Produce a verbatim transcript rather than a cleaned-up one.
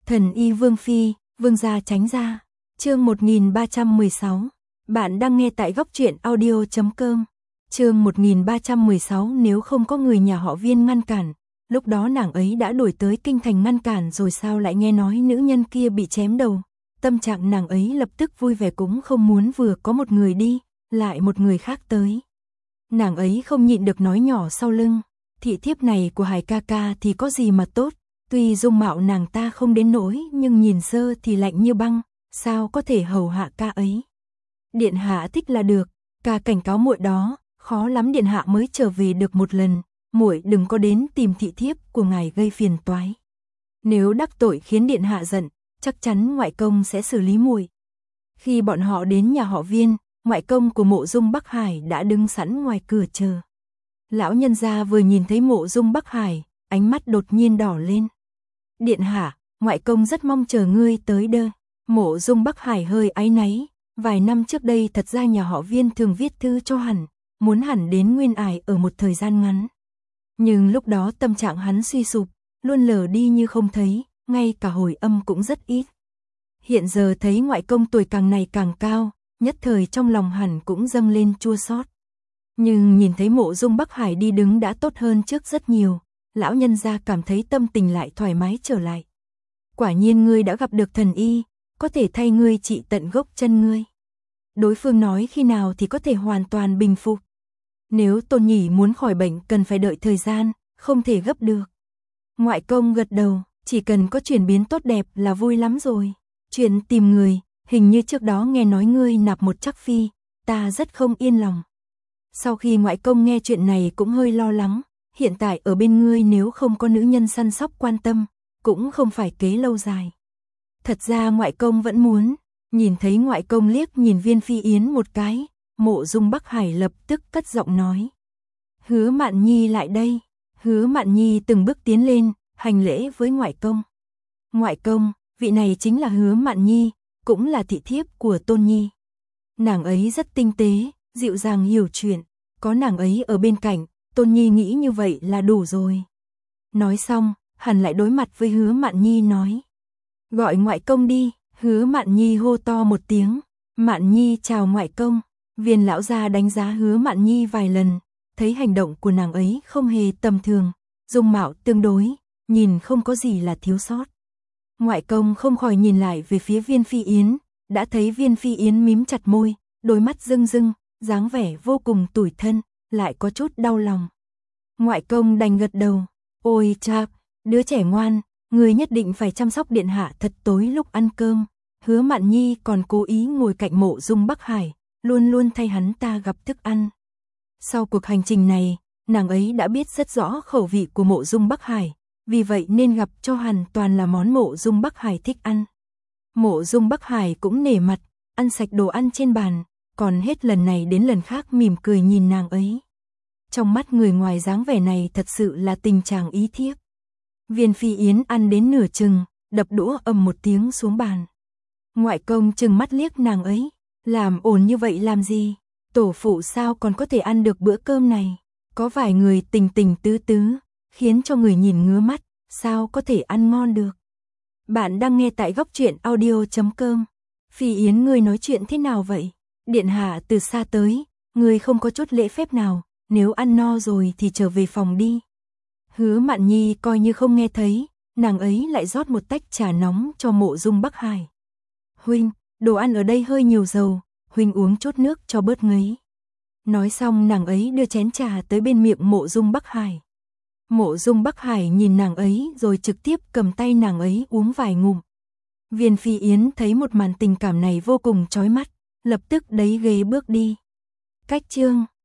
Thần y Vương Phi, Vương gia tránh ra. Chương một nghìn ba trăm mười sáu. Bạn đang nghe tại góc truyện audio chấm com. Chương một nghìn ba trăm mười sáu. Nếu không có người nhà họ Viên ngăn cản, lúc đó nàng ấy đã đuổi tới kinh thành ngăn cản rồi sao lại nghe nói nữ nhân kia bị chém đầu. Tâm trạng nàng ấy lập tức vui vẻ, cũng không muốn vừa có một người đi, lại một người khác tới. Nàng ấy không nhịn được nói nhỏ sau lưng, thị thiếp này của Hải ca ca thì có gì mà tốt, tuy dung mạo nàng ta không đến nỗi nhưng nhìn sơ thì lạnh như băng, sao có thể hầu hạ ca ấy. Điện hạ thích là được, ca cảnh cáo muội đó, khó lắm điện hạ mới trở về được một lần, muội đừng có đến tìm thị thiếp của ngài gây phiền toái. Nếu đắc tội khiến điện hạ giận, chắc chắn ngoại công sẽ xử lý muội. Khi bọn họ đến nhà họ Viên, ngoại công của Mộ Dung Bắc Hải đã đứng sẵn ngoài cửa chờ. Lão nhân gia vừa nhìn thấy Mộ Dung Bắc Hải, ánh mắt đột nhiên đỏ lên. Điện hạ, ngoại công rất mong chờ ngươi tới đơ. Mộ Dung Bắc Hải hơi áy náy, vài năm trước đây thật ra nhà họ Viên thường viết thư cho hắn, muốn hắn đến Nguyên Ải ở một thời gian ngắn. Nhưng lúc đó tâm trạng hắn suy sụp, luôn lờ đi như không thấy, ngay cả hồi âm cũng rất ít. Hiện giờ thấy ngoại công tuổi càng ngày càng cao, nhất thời trong lòng hắn cũng dâng lên chua xót. Nhưng nhìn thấy Mộ Dung Bắc Hải đi đứng đã tốt hơn trước rất nhiều, lão nhân gia cảm thấy tâm tình lại thoải mái trở lại. Quả nhiên ngươi đã gặp được thần y, có thể thay ngươi trị tận gốc chân ngươi. Đối phương nói khi nào thì có thể hoàn toàn bình phục. Nếu Tôn Nhỉ muốn khỏi bệnh cần phải đợi thời gian, không thể gấp được. Ngoại công gật đầu, chỉ cần có chuyển biến tốt đẹp là vui lắm rồi. Chuyện tìm người, hình như trước đó nghe nói ngươi nạp một trắc phi, ta rất không yên lòng. Sau khi ngoại công nghe chuyện này cũng hơi lo lắng, hiện tại ở bên ngươi nếu không có nữ nhân săn sóc quan tâm, cũng không phải kế lâu dài. Thật ra ngoại công vẫn muốn. Nhìn thấy ngoại công liếc nhìn Viên Phi Yến một cái, Mộ Dung Bắc Hải lập tức cất giọng nói. Hứa Mạn Nhi lại đây. Hứa Mạn Nhi từng bước tiến lên, hành lễ với ngoại công. Ngoại công, vị này chính là Hứa Mạn Nhi, cũng là thị thiếp của Tôn Nhi. Nàng ấy rất tinh tế, dịu dàng hiểu chuyện, có nàng ấy ở bên cạnh, Tôn Nhi nghĩ như vậy là đủ rồi. Nói xong, hắn lại đối mặt với Hứa Mạn Nhi nói. Gọi ngoại công đi. Hứa Mạn Nhi hô to một tiếng. Mạn Nhi chào ngoại công. Viên lão gia đánh giá Hứa Mạn Nhi vài lần, thấy hành động của nàng ấy không hề tầm thường, dung mạo tương đối, nhìn không có gì là thiếu sót. Ngoại công không khỏi nhìn lại về phía Viên Phi Yến, đã thấy Viên Phi Yến mím chặt môi, đôi mắt rưng rưng, dáng vẻ vô cùng tủi thân, lại có chút đau lòng. Ngoại công đành gật đầu. Ôi chà, đứa trẻ ngoan, người nhất định phải chăm sóc điện hạ thật tối lúc ăn cơm. Hứa Mạn Nhi còn cố ý ngồi cạnh Mộ Dung Bắc Hải, luôn luôn thay hắn ta gặp thức ăn. Sau cuộc hành trình này, nàng ấy đã biết rất rõ khẩu vị của Mộ Dung Bắc Hải, vì vậy nên gặp cho hắn toàn là món Mộ Dung Bắc Hải thích ăn. Mộ Dung Bắc Hải cũng nể mặt, ăn sạch đồ ăn trên bàn, còn hết lần này đến lần khác mỉm cười nhìn nàng ấy. Trong mắt người ngoài dáng vẻ này thật sự là tình trạng ý thiếp. Viên Phi Yến ăn đến nửa chừng, đập đũa ầm một tiếng xuống bàn. Ngoại công chừng mắt liếc nàng ấy, làm ổn như vậy làm gì? Tổ phụ sao còn có thể ăn được bữa cơm này? Có vài người tình tình tứ tứ, khiến cho người nhìn ngứa mắt, sao có thể ăn ngon được? Bạn đang nghe tại góc truyện audio chấm com. Phi Yến, ngươi nói chuyện thế nào vậy? Điện hạ từ xa tới, ngươi không có chút lễ phép nào, nếu ăn no rồi thì trở về phòng đi. Hứa Mạn Nhi coi như không nghe thấy, nàng ấy lại rót một tách trà nóng cho Mộ Dung Bắc Hải. Huynh, đồ ăn ở đây hơi nhiều dầu, huynh uống chút nước cho bớt ngấy. Nói xong nàng ấy đưa chén trà tới bên miệng Mộ Dung Bắc Hải. Mộ Dung Bắc Hải nhìn nàng ấy rồi trực tiếp cầm tay nàng ấy uống vài ngụm. Viên Phi Yến thấy một màn tình cảm này vô cùng chói mắt, lập tức đẩy ghế bước đi. Cách chương